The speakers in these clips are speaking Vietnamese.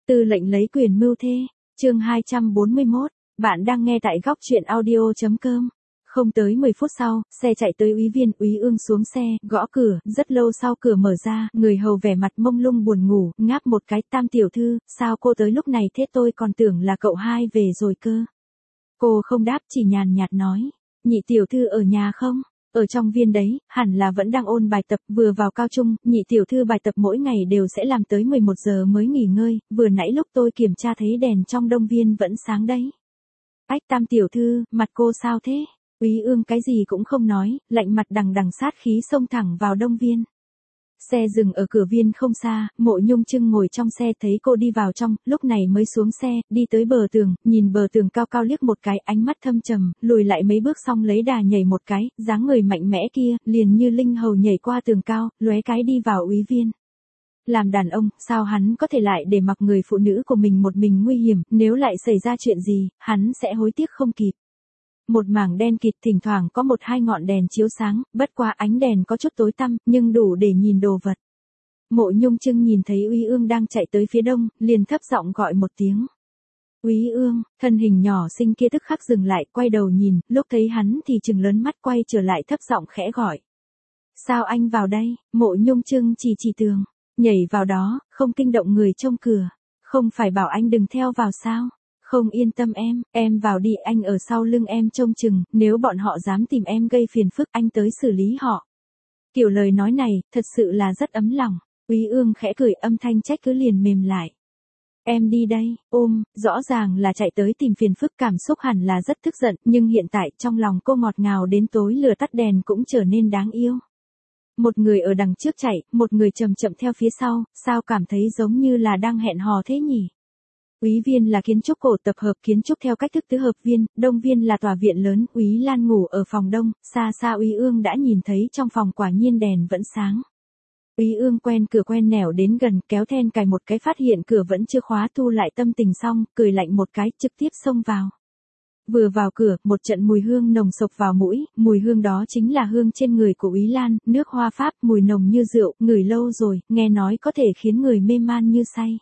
Tư lệnh lấy quyền mưu thê, chương 241, bạn đang nghe tại góc truyện audio.com. Không tới 10 phút sau, xe chạy tới úy viên, úy ương xuống xe, gõ cửa, rất lâu sau cửa mở ra, người hầu vẻ mặt mông lung buồn ngủ, ngáp một cái, Tam tiểu thư, sao cô tới lúc này thế, tôi còn tưởng là cậu hai về rồi cơ. Cô không đáp, chỉ nhàn nhạt nói, nhị tiểu thư ở nhà không? Ở trong viên đấy, hẳn là vẫn đang ôn bài tập, vừa vào cao trung, nhị tiểu thư bài tập mỗi ngày đều sẽ làm tới 11 giờ mới nghỉ ngơi, vừa nãy lúc tôi kiểm tra thấy đèn trong đông viên vẫn sáng đấy. Ách, Tam tiểu thư, mặt cô sao thế? Úy ương cái gì cũng không nói, lạnh mặt đằng đằng sát khí xông thẳng vào đông viên. Xe dừng ở cửa viên không xa, Mộ Nhung Trưng ngồi trong xe thấy cô đi vào trong, lúc này mới xuống xe, đi tới bờ tường, nhìn bờ tường cao cao liếc một cái, ánh mắt thâm trầm, lùi lại mấy bước xong lấy đà nhảy một cái, dáng người mạnh mẽ kia, liền như linh hầu nhảy qua tường cao, lóe cái đi vào úy viên. Làm đàn ông, sao hắn có thể lại để mặc người phụ nữ của mình một mình nguy hiểm, nếu lại xảy ra chuyện gì, hắn sẽ hối tiếc không kịp. Một mảng đen kịt, thỉnh thoảng có một hai ngọn đèn chiếu sáng, bất qua ánh đèn có chút tối tăm, nhưng đủ để nhìn đồ vật. Mộ Nhung Trưng nhìn thấy Úy Ương đang chạy tới phía đông, liền thấp giọng gọi một tiếng. Úy Ương, thân hình nhỏ xinh kia tức khắc dừng lại, quay đầu nhìn, lúc thấy hắn thì trừng lớn mắt quay trở lại thấp giọng khẽ gọi. Sao anh vào đây? Mộ Nhung Trưng chỉ tường, nhảy vào đó, không kinh động người trông cửa. Không phải bảo anh đừng theo vào sao? Không, yên tâm em vào đi, anh ở sau lưng em trông chừng, nếu bọn họ dám tìm em gây phiền phức anh tới xử lý họ. Kiểu lời nói này, thật sự là rất ấm lòng. Úy Ương khẽ cười, âm thanh trách cứ liền mềm lại. Em đi đây, rõ ràng là chạy tới tìm phiền phức, cảm xúc hẳn là rất tức giận, nhưng hiện tại trong lòng cô ngọt ngào đến tối lửa tắt đèn cũng trở nên đáng yêu. Một người ở đằng trước chạy, một người chậm chậm theo phía sau, sao cảm thấy giống như là đang hẹn hò thế nhỉ? Úy viên là kiến trúc cổ tập hợp kiến trúc theo cách thức tứ hợp viên, đông viên là tòa viện lớn, Úy Lan ngủ ở phòng đông, xa xa Úy Ương đã nhìn thấy trong phòng quả nhiên đèn vẫn sáng. Úy Ương quen cửa quen nẻo đến gần, kéo then cài một cái phát hiện cửa vẫn chưa khóa, thu lại tâm tình xong, cười lạnh một cái, trực tiếp xông vào. Vừa vào cửa, một trận mùi hương nồng sộc vào mũi, mùi hương đó chính là hương trên người của Úy Lan, nước hoa Pháp, mùi nồng như rượu, ngửi lâu rồi, nghe nói có thể khiến người mê man như say.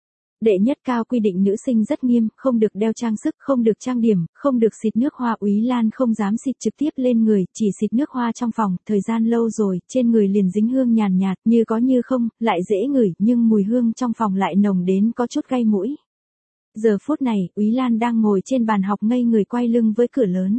Đệ nhất cao quy định nữ sinh rất nghiêm, không được đeo trang sức, không được trang điểm, không được xịt nước hoa. Úy Lan không dám xịt trực tiếp lên người, chỉ xịt nước hoa trong phòng, thời gian lâu rồi, trên người liền dính hương nhàn nhạt, như có như không, lại dễ ngửi, nhưng mùi hương trong phòng lại nồng đến có chút gây mũi. Giờ phút này, Úy Lan đang ngồi trên bàn học ngây người quay lưng với cửa lớn.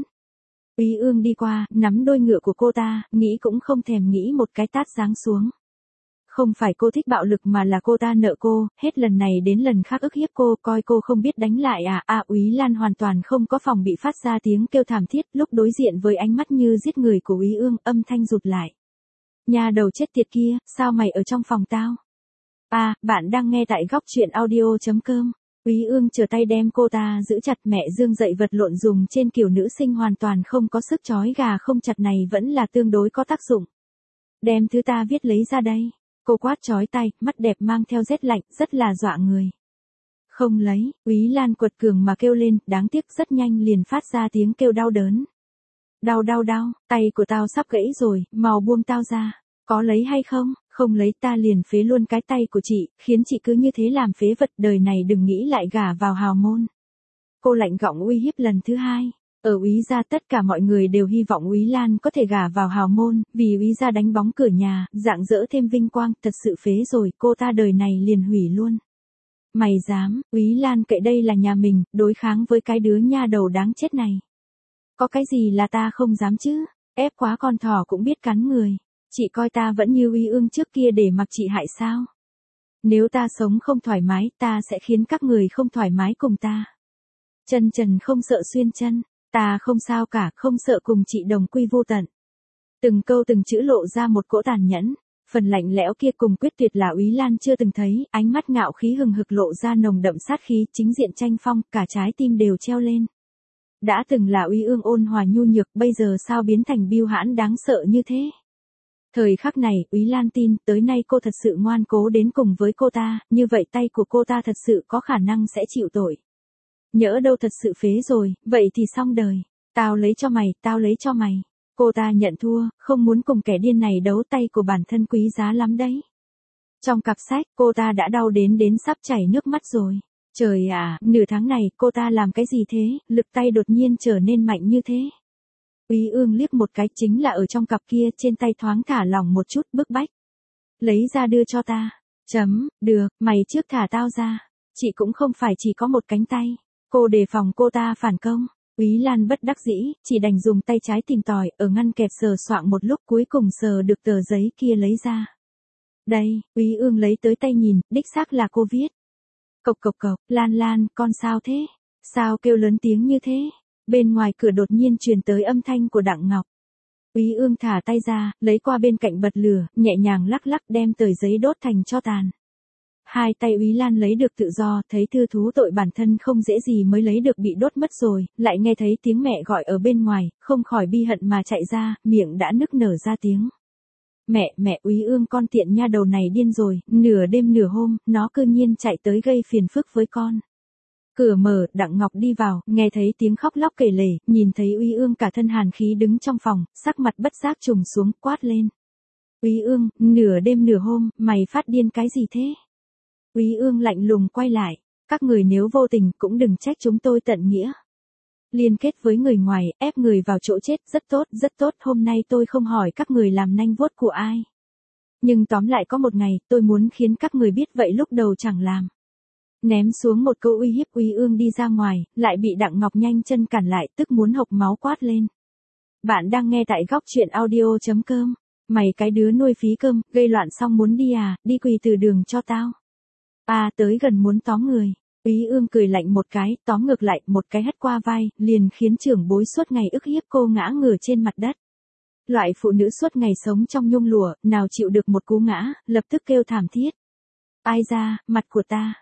Úy Ương đi qua, nắm đôi ngựa của cô ta, nghĩ cũng không thèm nghĩ một cái tát giáng xuống. Không phải cô thích bạo lực mà là cô ta nợ cô, hết lần này đến lần khác ức hiếp cô, coi cô không biết đánh lại à. Úy Lan hoàn toàn không có phòng bị, phát ra tiếng kêu thảm thiết, lúc đối diện với ánh mắt như giết người của Úy Ương, âm thanh rụt lại. Nhà đầu chết tiệt kia, sao mày ở trong phòng tao? Bạn đang nghe tại góc truyện audio.com. Úy Ương trở tay đem cô ta giữ chặt, mẹ Dương dậy vật lộn dùng trên kiểu nữ sinh hoàn toàn không có sức trói gà không chặt này vẫn là tương đối có tác dụng. Đem thứ ta viết lấy ra đây. Cô quát chói tai, mắt đẹp mang theo rét lạnh, rất là dọa người. Không lấy, Úy Lan quật cường mà kêu lên, đáng tiếc rất nhanh liền phát ra tiếng kêu đau đớn. Đau, tay của tao sắp gãy rồi, mau buông tao ra. Có lấy hay không? Không lấy ta liền phế luôn cái tay của chị, khiến chị cứ như thế làm phế vật, đời này đừng nghĩ lại gả vào hào môn. Cô lạnh gọng uy hiếp lần thứ hai. Ở Úy gia tất cả mọi người đều hy vọng Úy Lan có thể gả vào hào môn, vì Úy gia đánh bóng cửa nhà, rạng rỡ thêm vinh quang, thật sự phế rồi, cô ta đời này liền hủy luôn. Mày dám, Úy Lan cậy đây là nhà mình, đối kháng với cái đứa nha đầu đáng chết này. Có cái gì là ta không dám chứ, ép quá con thỏ cũng biết cắn người. Chị coi ta vẫn như Úy Ương trước kia để mặc chị hại sao? Nếu ta sống không thoải mái, ta sẽ khiến các người không thoải mái cùng ta. Chân trần không sợ xuyên chân. Ta không sao cả, không sợ cùng chị đồng quy vô tận. Từng câu từng chữ lộ ra một cỗ tàn nhẫn, phần lạnh lẽo kia cùng quyết tuyệt là Úy Lan chưa từng thấy, ánh mắt ngạo khí hừng hực lộ ra nồng đậm sát khí, chính diện tranh phong, cả trái tim đều treo lên. Đã từng là Úy Ương ôn hòa nhu nhược, bây giờ sao biến thành bưu hãn đáng sợ như thế? Thời khắc này, Úy Lan tin, tới nay cô thật sự ngoan cố đến cùng với cô ta, như vậy tay của cô ta thật sự có khả năng sẽ chịu tội. Nhỡ đâu thật sự phế rồi, vậy thì xong đời. Tao lấy cho mày. Cô ta nhận thua, không muốn cùng kẻ điên này đấu, tay của bản thân quý giá lắm đấy. Trong cặp sách, cô ta đã đau đến sắp chảy nước mắt rồi. Trời ạ, nửa tháng này cô ta làm cái gì thế, lực tay đột nhiên trở nên mạnh như thế. Úy Ương liếc một cái, chính là ở trong cặp kia, trên tay thoáng thả lỏng một chút, bức bách. Lấy ra đưa cho ta. Được, mày trước thả tao ra. Chị cũng không phải chỉ có một cánh tay. Cô đề phòng cô ta phản công. Úy Lan bất đắc dĩ, chỉ đành dùng tay trái tìm tòi, ở ngăn kẹp sờ soạng một lúc, cuối cùng sờ được tờ giấy kia lấy ra. Đây, Úy Ương lấy tới tay nhìn, đích xác là cô viết. Cộc cộc cộc, Lan, con sao thế? Sao kêu lớn tiếng như thế? Bên ngoài cửa đột nhiên truyền tới âm thanh của Đặng Ngọc. Úy Ương thả tay ra, lấy qua bên cạnh bật lửa, nhẹ nhàng lắc lắc đem tờ giấy đốt thành tro tàn. Hai tay Úy Lan lấy được tự do, thấy thư thú tội bản thân không dễ gì mới lấy được bị đốt mất rồi, lại nghe thấy tiếng mẹ gọi ở bên ngoài, không khỏi bi hận mà chạy ra, miệng đã nức nở ra tiếng. Mẹ, Úy Ương con tiện nha đầu này điên rồi, nửa đêm nửa hôm, nó cư nhiên chạy tới gây phiền phức với con. Cửa mở, Đặng Ngọc đi vào, nghe thấy tiếng khóc lóc kể lể, nhìn thấy Úy Ương cả thân hàn khí đứng trong phòng, sắc mặt bất giác trùng xuống, quát lên. Úy Ương, nửa đêm nửa hôm, mày phát điên cái gì thế? Úy Ương lạnh lùng quay lại, các người nếu vô tình cũng đừng trách chúng tôi tận nghĩa. Liên kết với người ngoài, ép người vào chỗ chết, rất tốt, hôm nay tôi không hỏi các người làm nanh vuốt của ai. Nhưng tóm lại có một ngày, tôi muốn khiến các người biết vậy lúc đầu chẳng làm. Ném xuống một câu uy hiếp, Úy Ương đi ra ngoài, lại bị Đặng Ngọc nhanh chân cản lại, tức muốn hộc máu quát lên. Bạn đang nghe tại góc truyện audio.com. Mày cái đứa nuôi phí cơm, gây loạn xong muốn đi à, đi quỳ từ đường cho tao. Tới gần muốn tóm người. Úy Ương cười lạnh một cái, tóm ngược lại, một cái hất qua vai, liền khiến trưởng bối suốt ngày ức hiếp cô ngã ngửa trên mặt đất. Loại phụ nữ suốt ngày sống trong nhung lụa, nào chịu được một cú ngã, lập tức kêu thảm thiết. Ai ra, mặt của ta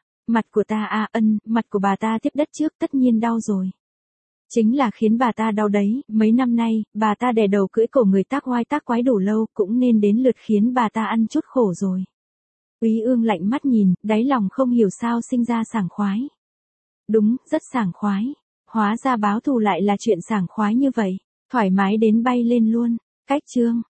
mặt của bà ta tiếp đất trước tất nhiên đau rồi. Chính là khiến bà ta đau đấy, mấy năm nay, bà ta đè đầu cưỡi cổ người tác oai tác quái đủ lâu, cũng nên đến lượt khiến bà ta ăn chút khổ rồi. Úy Ương lạnh mắt nhìn, đáy lòng không hiểu sao sinh ra sảng khoái. Đúng, rất sảng khoái. Hóa ra báo thù lại là chuyện sảng khoái như vậy, thoải mái đến bay lên luôn. Cách chương